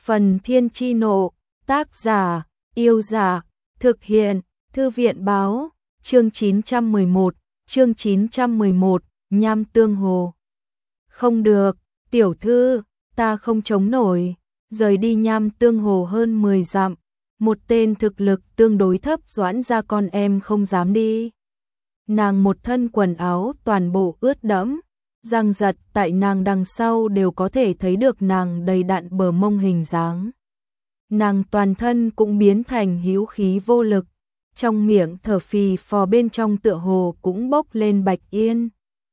Phần Thiên Chi Nộ, tác giả, Yêu Giả, thực hiện, Thư viện Báo, chương 911, Nham Tương Hồ. Không được, tiểu thư, ta không chống nổi, rời đi Nham Tương Hồ hơn 10 dặm, một tên thực lực tương đối thấp Doãn gia con em không dám đi. Nàng một thân quần áo toàn bộ ướt đẫm, răng giật tại nàng đằng sau đều có thể thấy được nàng đầy đặn bờ mông hình dáng. Nàng toàn thân cũng biến thành hữu khí vô lực, trong miệng thở phì phò, bên trong tựa hồ cũng bốc lên bạch yên.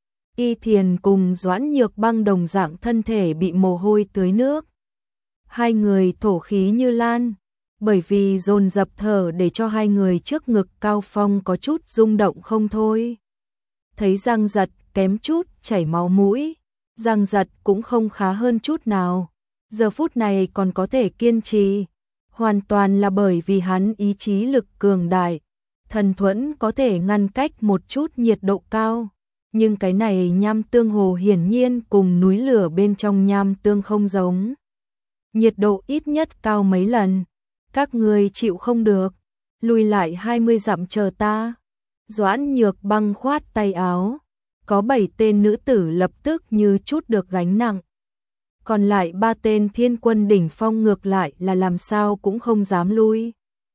Y Thiền cùng Doãn Nhược Băng đồng dạng thân thể bị mồ hôi tưới nước. Hai người thổ khí như lan, bởi vì dồn dập thở để cho hai người trước ngực cao phong có chút rung động không thôi. Thấy Giang Giật kém chút chảy máu mũi, Giang Giật cũng không khá hơn chút nào. Giờ phút này còn có thể kiên trì, hoàn toàn là bởi vì hắn ý chí lực cường đại, thần thuẫn có thể ngăn cách một chút nhiệt độ cao. Nhưng cái này Nham Tương Hồ hiển nhiên cùng núi lửa bên trong Nham Tương không giống. Nhiệt độ ít nhất cao mấy lần, các người chịu không được, lùi lại 20 dặm chờ ta. Doãn Nhược Băng khoát tay áo, có 7 tên nữ tử lập tức như chút được gánh nặng. Còn lại 3 tên thiên quân đỉnh phong ngược lại là làm sao cũng không dám lui.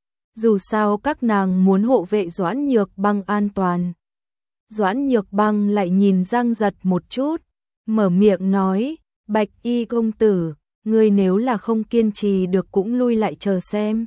Dù sao các nàng muốn hộ vệ Doãn Nhược Băng an toàn. Doãn Nhược Băng lại nhìn Giang Giật một chút, mở miệng nói, Bạch Y công tử, ngươi nếu là không kiên trì được cũng lui lại chờ xem.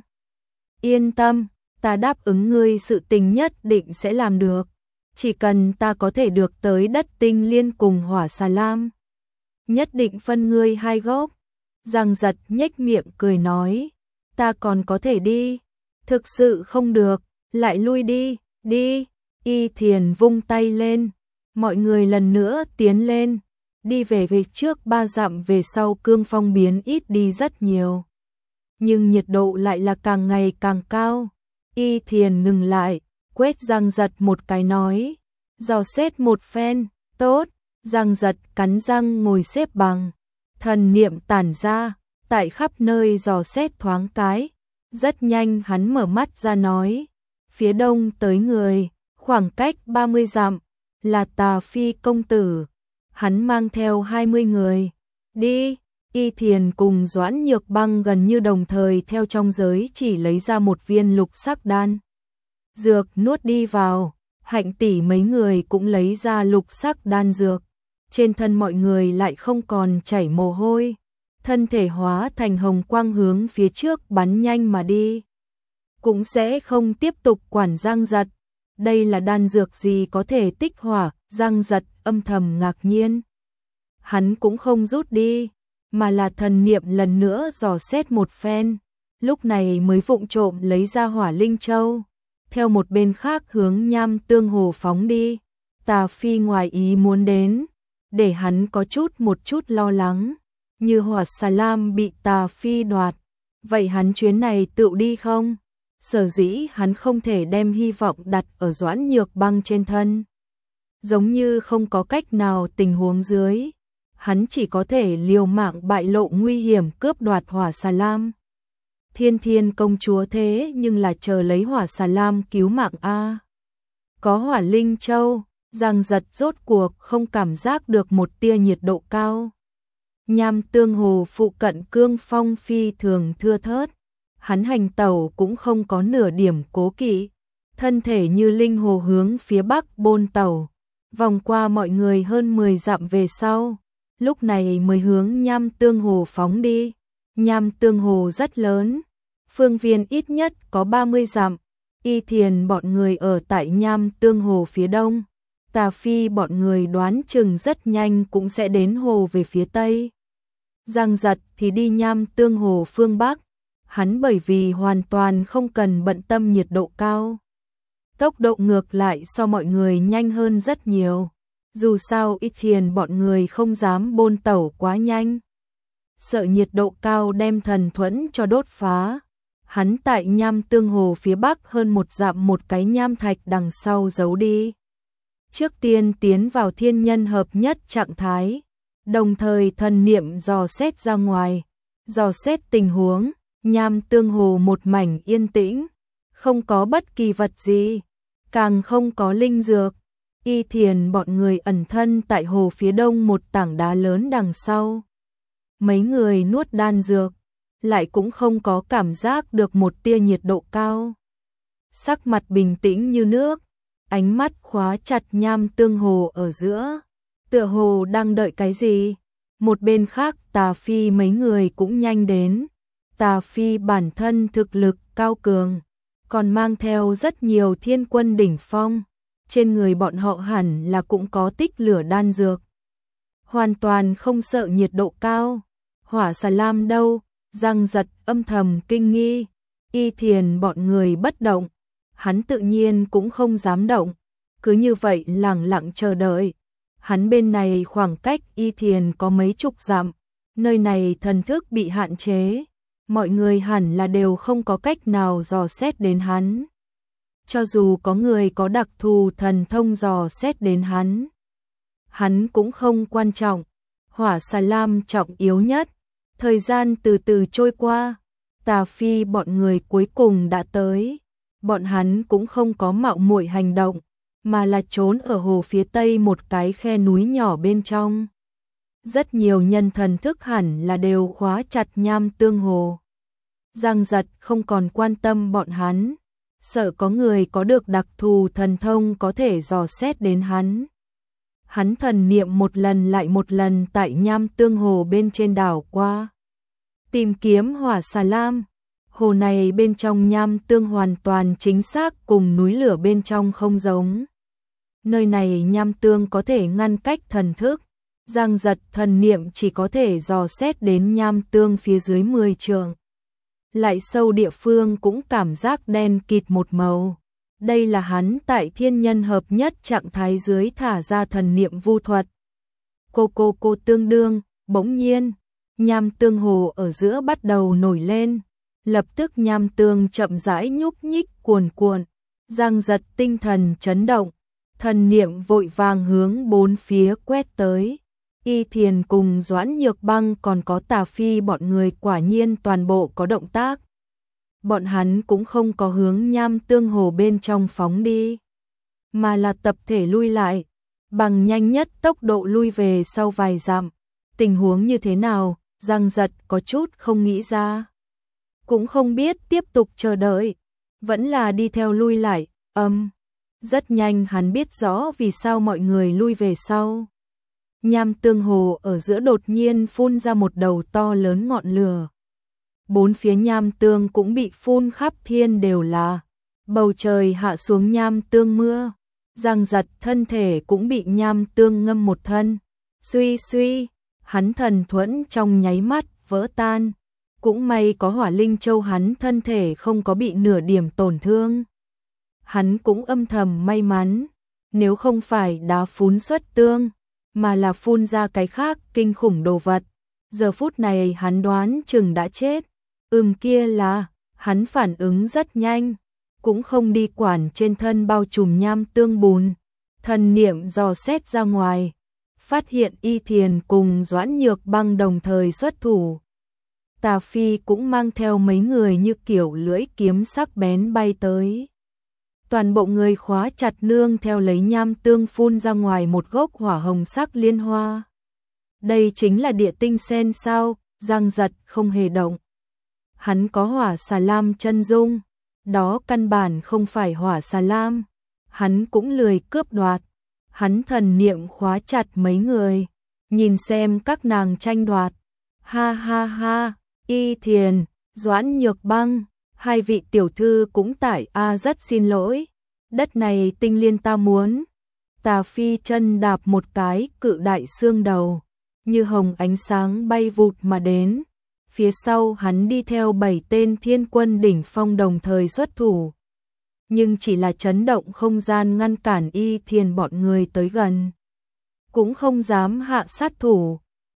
Yên tâm, ta đáp ứng ngươi sự tình nhất định sẽ làm được, chỉ cần ta có thể được tới đất Tinh Liên cùng Hỏa Xà Lam, nhất định phân ngươi 2 gốc. Giang Giật nhếch miệng cười nói, ta còn có thể đi, thực sự không được, lại lui đi, đi. Y Thiền vung tay lên, mọi người lần nữa tiến lên, đi về trước 3 dặm về sau cương phong biến ít đi rất nhiều. Nhưng nhiệt độ lại là càng ngày càng cao. Y Thiền ngừng lại, quét Giang Giật một cái nói, dò xét một phen, tốt. Giang Giật cắn răng ngồi xếp bằng, thần niệm tản ra, tại khắp nơi dò xét thoáng cái. Rất nhanh hắn mở mắt ra nói, phía đông tới người, khoảng cách 30 dặm, là Tà Phi công tử. Hắn mang theo 20 người. Đi. Y Thiền cùng Doãn Nhược Băng gần như đồng thời theo trong giới chỉ lấy ra một viên lục sắc đan dược nuốt đi vào. Hạnh tỷ mấy người cũng lấy ra lục sắc đan dược. Trên thân mọi người lại không còn chảy mồ hôi, thân thể hóa thành hồng quang hướng phía trước bắn nhanh mà đi. Cũng sẽ không tiếp tục quản Giang Giật. Đây là đan dược gì có thể tích hỏa? Giang Giật âm thầm ngạc nhiên. Hắn cũng không rút đi, mà là thần niệm lần nữa dò xét một phen, lúc này mới vụng trộm lấy ra Hỏa Linh Châu, theo một bên khác hướng Nham Tương Hồ phóng đi. Tà Phi ngoài ý muốn đến, để hắn có một chút lo lắng, như Hỏa Xà Lam bị Tà Phi đoạt, vậy hắn chuyến này tự đi không? Sở dĩ hắn không thể đem hy vọng đặt ở Doãn Nhược Băng trên thân. Giống như không có cách nào tình huống dưới, hắn chỉ có thể liều mạng bại lộ nguy hiểm cướp đoạt Hỏa Xà Lam. Thiên Thiên công chúa thế nhưng là chờ lấy Hỏa Xà Lam cứu mạng a. Có Hỏa Linh Châu, Giang Giật rốt cuộc không cảm giác được một tia nhiệt độ cao. Nham Tương Hồ phụ cận cương phong phi thường thưa thớt. Hắn hành tẩu cũng không có nửa điểm cố kỵ, thân thể như linh hồ hướng phía bắc bôn tẩu, vòng qua mọi người hơn 10 dặm về sau, lúc này mới hướng Nham Tương Hồ phóng đi. Nham Tương Hồ rất lớn, phương viên ít nhất có 30 dặm. Y Thiền bọn người ở tại Nham Tương Hồ phía đông, Tà Phi bọn người đoán chừng rất nhanh cũng sẽ đến hồ về phía tây. Giang Giật thì đi Nham Tương Hồ phương bắc. Hắn bởi vì hoàn toàn không cần bận tâm nhiệt độ cao, tốc độ ngược lại so mọi người nhanh hơn rất nhiều. Dù sao Y Thiền bọn người không dám bôn tẩu quá nhanh, sợ nhiệt độ cao đem thần thuẫn cho đốt phá. Hắn tại Nham Tương Hồ phía bắc hơn 1 dặm một cái nham thạch đằng sau giấu đi. Trước tiên tiến vào thiên nhân hợp nhất trạng thái, đồng thời thần niệm dò xét ra ngoài. Dò xét tình huống, Nham Tương Hồ một mảnh yên tĩnh, không có bất kỳ vật gì, càng không có linh dược. Y Thiền bọn người ẩn thân tại hồ phía đông một tảng đá lớn đằng sau. Mấy người nuốt đan dược, lại cũng không có cảm giác được một tia nhiệt độ cao. Sắc mặt bình tĩnh như nước, ánh mắt khóa chặt Nham Tương Hồ ở giữa, tựa hồ đang đợi cái gì. Một bên khác Tà Phi mấy người cũng nhanh đến. Tà Phi bản thân thực lực cao cường, còn mang theo rất nhiều thiên quân đỉnh phong. Trên người bọn họ hẳn là cũng có tích lửa đan dược. Hoàn toàn không sợ nhiệt độ cao. Hỏa xà lam đâu? Giang Giật âm thầm kinh nghi. Y Thiền bọn người bất động, hắn tự nhiên cũng không dám động, cứ như vậy lẳng lặng chờ đợi. Hắn bên này khoảng cách Y Thiền có mấy chục dặm, nơi này thần thức bị hạn chế, mọi người hẳn là đều không có cách nào dò xét đến hắn. Cho dù có người có đặc thù thần thông dò xét đến hắn cũng không quan trọng. Hỏa xà lam trọng yếu nhất. Thời gian từ từ trôi qua, Tà Phi bọn người cuối cùng đã tới. Bọn hắn cũng không có mạo muội hành động, mà là trốn ở hồ phía tây một cái khe núi nhỏ bên trong. Rất nhiều nhân thần thức hẳn là đều khóa chặt Nham Tương Hồ. Giang Giật không còn quan tâm bọn hắn, sợ có người có được đặc thù thần thông có thể dò xét đến hắn. Hắn thần niệm một lần lại một lần tại Nham Tương Hồ bên trên đảo qua, tìm kiếm hỏa xà lam. Hồ này bên trong Nham Tương hoàn toàn chính xác cùng núi lửa bên trong không giống. Nơi này Nham Tương có thể ngăn cách thần thức. Giang Giật thần niệm chỉ có thể dò xét đến Nham Tương phía dưới 10 trượng. Lại sâu địa phương cũng cảm giác đen kịt một màu. Đây là hắn tại thiên nhân hợp nhất trạng thái dưới thả ra thần niệm vu thuật. Cô tương đương, bỗng nhiên, Nham Tương Hồ ở giữa bắt đầu nổi lên. Lập tức Nham Tương chậm rãi nhúc nhích cuồn cuộn. Giang Giật tinh thần chấn động, thần niệm vội vàng hướng bốn phía quét tới. Y Thiền cùng Doãn Nhược Băng còn có Tà Phi bọn người quả nhiên toàn bộ có động tác. Bọn hắn cũng không có hướng Nham Tương Hồ bên trong phóng đi, mà là tập thể lui lại, bằng nhanh nhất tốc độ lui về sau vài dặm. Tình huống như thế nào, Giang Giật có chút không nghĩ ra. Cũng không biết tiếp tục chờ đợi, vẫn là đi theo lui lại. Rất nhanh hắn biết rõ vì sao mọi người lui về sau. Nham Tương Hồ ở giữa đột nhiên phun ra một đầu to lớn ngọn lửa. Bốn phía Nham Tương cũng bị phun khắp thiên đều là. Bầu trời hạ xuống Nham Tương mưa. Giang Giật thân thể cũng bị Nham Tương ngâm một thân. Suy, hắn thần thuẫn trong nháy mắt vỡ tan. Cũng may có Hỏa Linh Châu hắn thân thể không có bị nửa điểm tổn thương. Hắn cũng âm thầm may mắn, nếu không phải đá phún xuất tương, mà là phun ra cái khác kinh khủng đồ vật, giờ phút này hắn đoán chừng đã chết. Kia là, hắn phản ứng rất nhanh, cũng không đi quản trên thân bao trùm Nham Tương bùn. Thần niệm dò xét ra ngoài, phát hiện Y Thiền cùng Doãn Nhược Băng đồng thời xuất thủ. Tà Phi cũng mang theo mấy người như kiểu lưỡi kiếm sắc bén bay tới. Toàn bộ người khóa chặt nương theo lấy Nham Tương phun ra ngoài một gốc hỏa hồng sắc liên hoa. Đây chính là địa tinh sen sao? Giang Giật không hề động. Hắn có hỏa xà lam chân dung, đó căn bản không phải hỏa xà lam. Hắn cũng lười cướp đoạt. Hắn thần niệm khóa chặt mấy người, nhìn xem các nàng tranh đoạt. Ha, Y Thiền, Doãn Nhược Băng, hai vị tiểu thư cũng tại rất xin lỗi. Đất này tinh liên ta muốn. Tà Phi chân đạp một cái cự đại xương đầu, như hồng ánh sáng bay vụt mà đến. Phía sau hắn đi theo 7 tên thiên quân đỉnh phong đồng thời xuất thủ. Nhưng chỉ là chấn động không gian ngăn cản Y Thiền bọn người tới gần. Cũng không dám hạ sát thủ.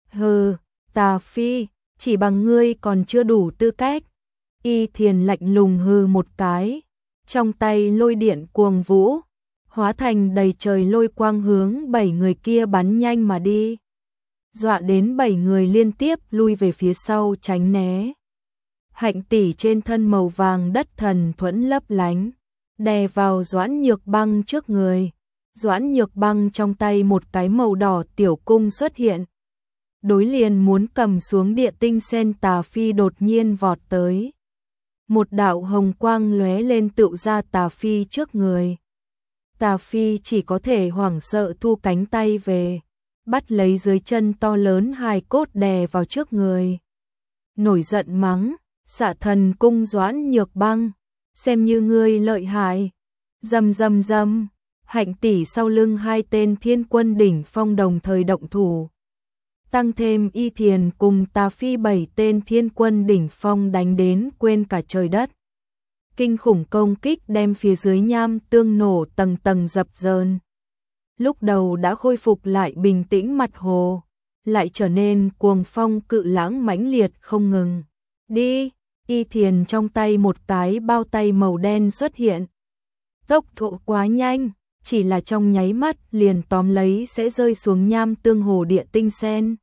Tà Phi, chỉ bằng ngươi còn chưa đủ tư cách. Y Thiền lạnh lùng hừ một cái, trong tay lôi điện cuồng vũ, hóa thành đầy trời lôi quang hướng 7 người kia bắn nhanh mà đi. dọa đến 7 người liên tiếp lui về phía sau tránh né. Hạnh tỷ trên thân màu vàng đất thần thuẫn lấp lánh, đè vào Doãn Nhược Băng trước người. Doãn Nhược Băng trong tay một cái màu đỏ tiểu cung xuất hiện. Đối liền muốn cầm xuống địa tinh sen, Tà Phi đột nhiên vọt tới. Một đạo hồng quang lóe lên tựu ra Tà Phi trước người. Tà Phi chỉ có thể hoảng sợ thu cánh tay về, bắt lấy dưới chân to lớn hài cốt đè vào trước người. Nổi giận mắng, Xạ Thần Cung Doãn Nhược Băng, xem như ngươi lợi hại. Rầm rầm rầm, Hạnh tỷ sau lưng hai tên thiên quân đỉnh phong đồng thời động thủ. Tăng thêm Y Thiền cùng Tà Phi 7 tên thiên quân đỉnh phong đánh đến quên cả trời đất. Kinh khủng công kích đem phía dưới nham tương nổ tầng tầng dập dờn. Lúc đầu đã khôi phục lại bình tĩnh mặt hồ, lại trở nên cuồng phong cự lãng mãnh liệt không ngừng. Đi, Y Thiền trong tay một cái bao tay màu đen xuất hiện. Tốc độ quá nhanh, chỉ là trong nháy mắt liền tóm lấy sẽ rơi xuống nham tương hồ địa tinh sen.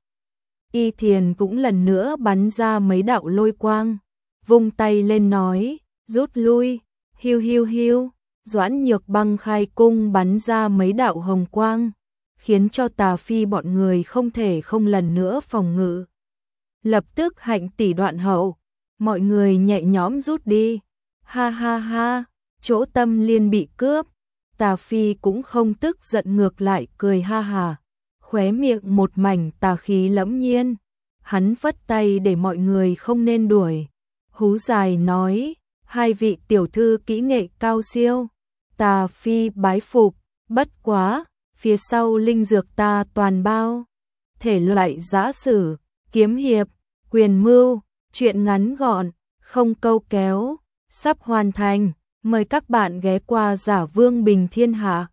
Y Thiền cũng lần nữa bắn ra mấy đạo lôi quang, vung tay lên nói, rút lui, hiu hiu hiu. Doãn Nhược Băng khai cung bắn ra mấy đạo hồng quang, khiến cho Tà Phi bọn người không thể không lần nữa phòng ngự. Lập tức Hạnh tỷ đoạn hậu, mọi người nhẹ nhõm rút đi. Ha ha ha, chỗ Tâm Liên bị cướp. Tà Phi cũng không tức giận, ngược lại cười ha hà, khóe miệng một mảnh tà khí lẫm nhiên. Hắn vất tay để mọi người không nên đuổi. Hú dài nói, hai vị tiểu thư kỹ nghệ cao siêu. Tà Phi bái phục, bất quá, phía sau linh dược ta toàn bao. Thể loại giã sử, kiếm hiệp, quyền mưu, truyện ngắn gọn, không câu kéo, sắp hoàn thành. Mời các bạn ghé qua Giả Vương Bình Thiên Hạ.